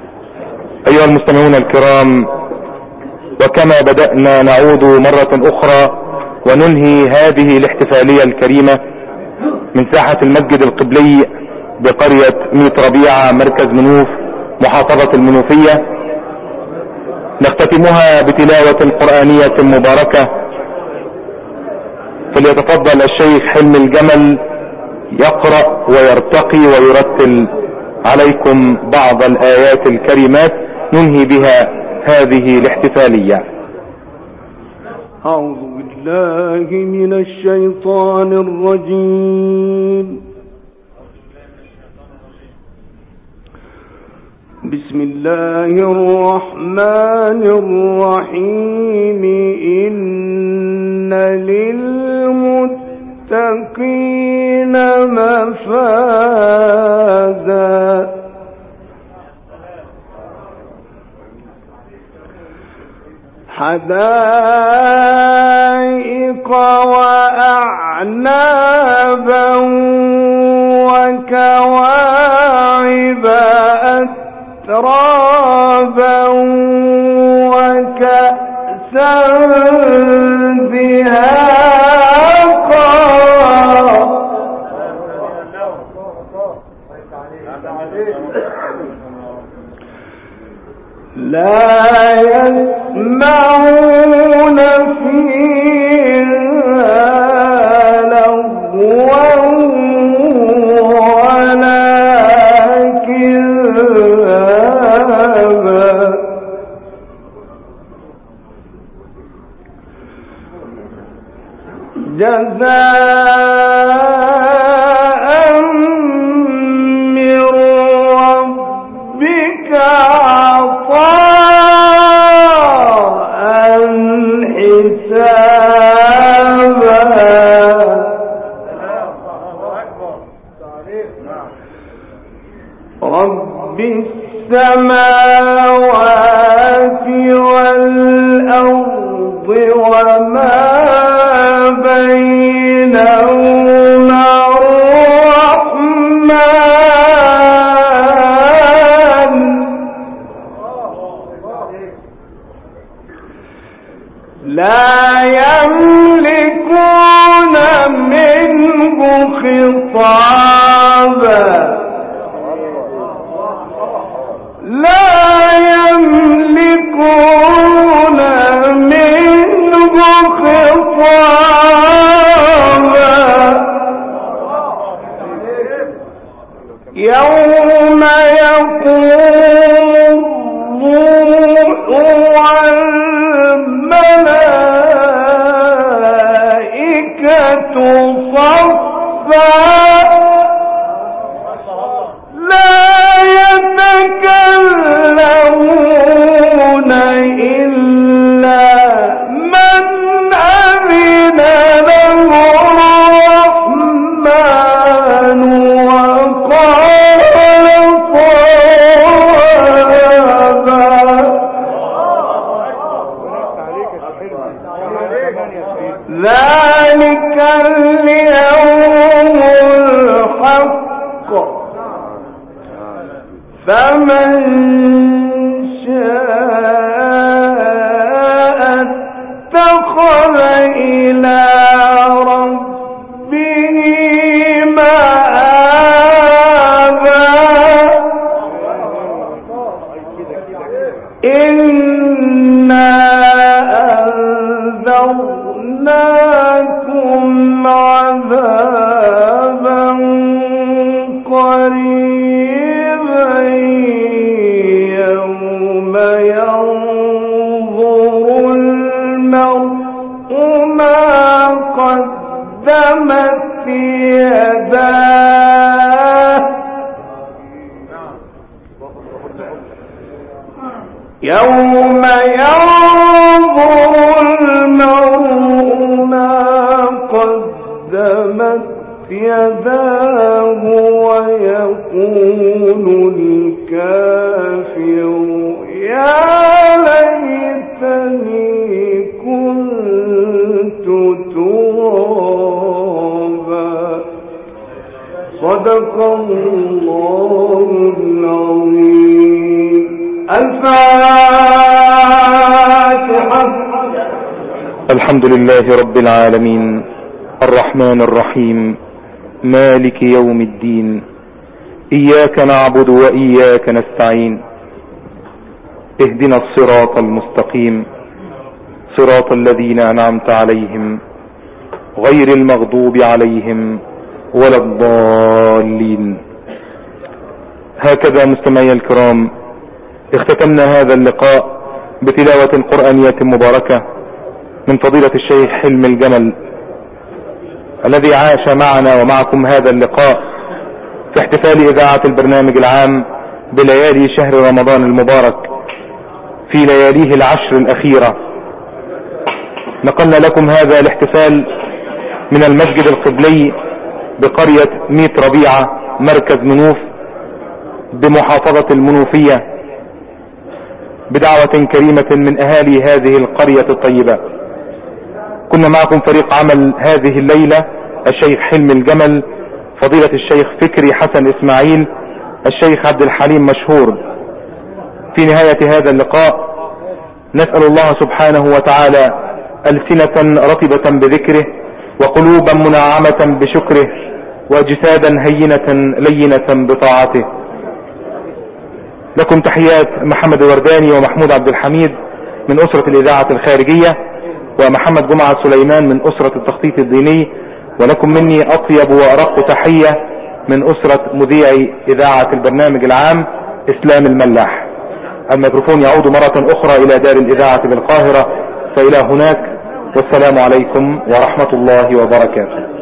أيها المستمعون الكرام، وكما بدأنا نعود مرة أخرى وننهي هذه الاحتفالية الكريمة من ساحة المسجد القبلي بقرية ميت ربيعة مركز منوف محافظة المنوفية، نختتمها بتلاوة قرآنية مباركة. فليتفضل الشيخ حلمي الجمل يقرأ ويرتقي ويرتل عليكم بعض الآيات الكريمات ننهي بها هذه الاحتفالية. أعوذ بالله من الشيطان الرجيم. بسم الله الرحمن الرحيم. إن للمتقين مفازا حدائق وأعنابا وكواعب أترابا وكأسا دهاقا لا يسمعون فيها لغوا ولا كذابا جزاء من ربك عطاء حسابا رب السماوات والأرض وما بينهما الرحمن لا يملكون منه خطابا لا يملكون منه خطابا يوم يقوم الروح والملائكة صفا لا يتكلمون إلا من أذن له الرحمن وقال صوابا ذلك اليوم الحق فمن شاء اتخذ إلى ربه مآبا إنا أنذرناكم عذابا قريبا يوم ينظر المرء ما قدمت يداه يوم ينظر المرء ما قدمت يداه ويقول الكافر يا ليتني كنت ترابا صدق الله العظيم. الفاتحة. الحمد لله رب العالمين الرحمن الرحيم مالك يوم الدين إياك نعبد وإياك نستعين اهدنا الصراط المستقيم صراط الذين أنعمت عليهم غير المغضوب عليهم ولا الضالين. هكذا مستمعي الكرام اختتمنا هذا اللقاء بتلاوة قرآنية مباركة من فضيلة الشيخ حلمي الجمل الذي عاش معنا ومعكم هذا اللقاء في احتفال إذاعة البرنامج العام بليالي شهر رمضان المبارك في لياليه العشر الأخيرة. نقلنا لكم هذا الاحتفال من المسجد القبلي بقرية ميت ربيعة مركز منوف بمحافظة المنوفية بدعوة كريمة من أهالي هذه القرية الطيبة. كنا معكم فريق عمل هذه الليلة الشيخ حلمي الجمل، فضيلة الشيخ فكري حسن إسماعيل، الشيخ عبد الحليم مشهور. في نهاية هذا اللقاء نسأل الله سبحانه وتعالى ألسنة رطبة بذكره وقلوبا منعمة بشكره وأجسادا هينة لينة بطاعته. لكم تحيات محمد الورداني ومحمود عبد الحميد من أسرة الإذاعة الخارجية ومحمد جمعة سليمان من أسرة التخطيط الديني، ولكم مني أطيب وأرق تحية من أسرة مذيع إذاعة البرنامج العام إسلام الملاح. الميكروفون يعود مرة أخرى إلى دار الإذاعة بالقاهرة، فإلى هناك والسلام عليكم ورحمة الله وبركاته.